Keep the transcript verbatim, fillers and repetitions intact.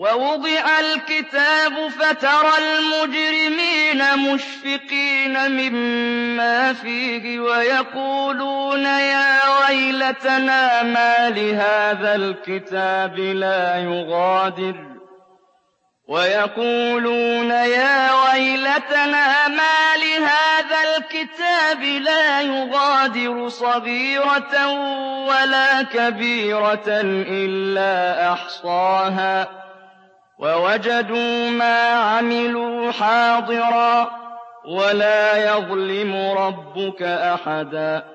وَوُضِعَ الْكِتَابُ فَتَرَى الْمُجْرِمِينَ مُشْفِقِينَ مِمَّا فِيهِ وَيَقُولُونَ يَا وَيْلَتَنَا مَا لِهَٰذَا الْكِتَابِ لَا يُغَادِرُ وَيَقُولُونَ يَا وَيْلَتَنَا مَا لِهَٰذَا الْكِتَابِ لَا يُغَادِرُ صَغِيرَةً وَلَا كَبِيرَةً إِلَّا أَحْصَاهَا وَوَجَدُوا مَا عَمِلُوا حَاضِرًا وَلَا يَظْلِمُ رَبُّكَ أَحَدًا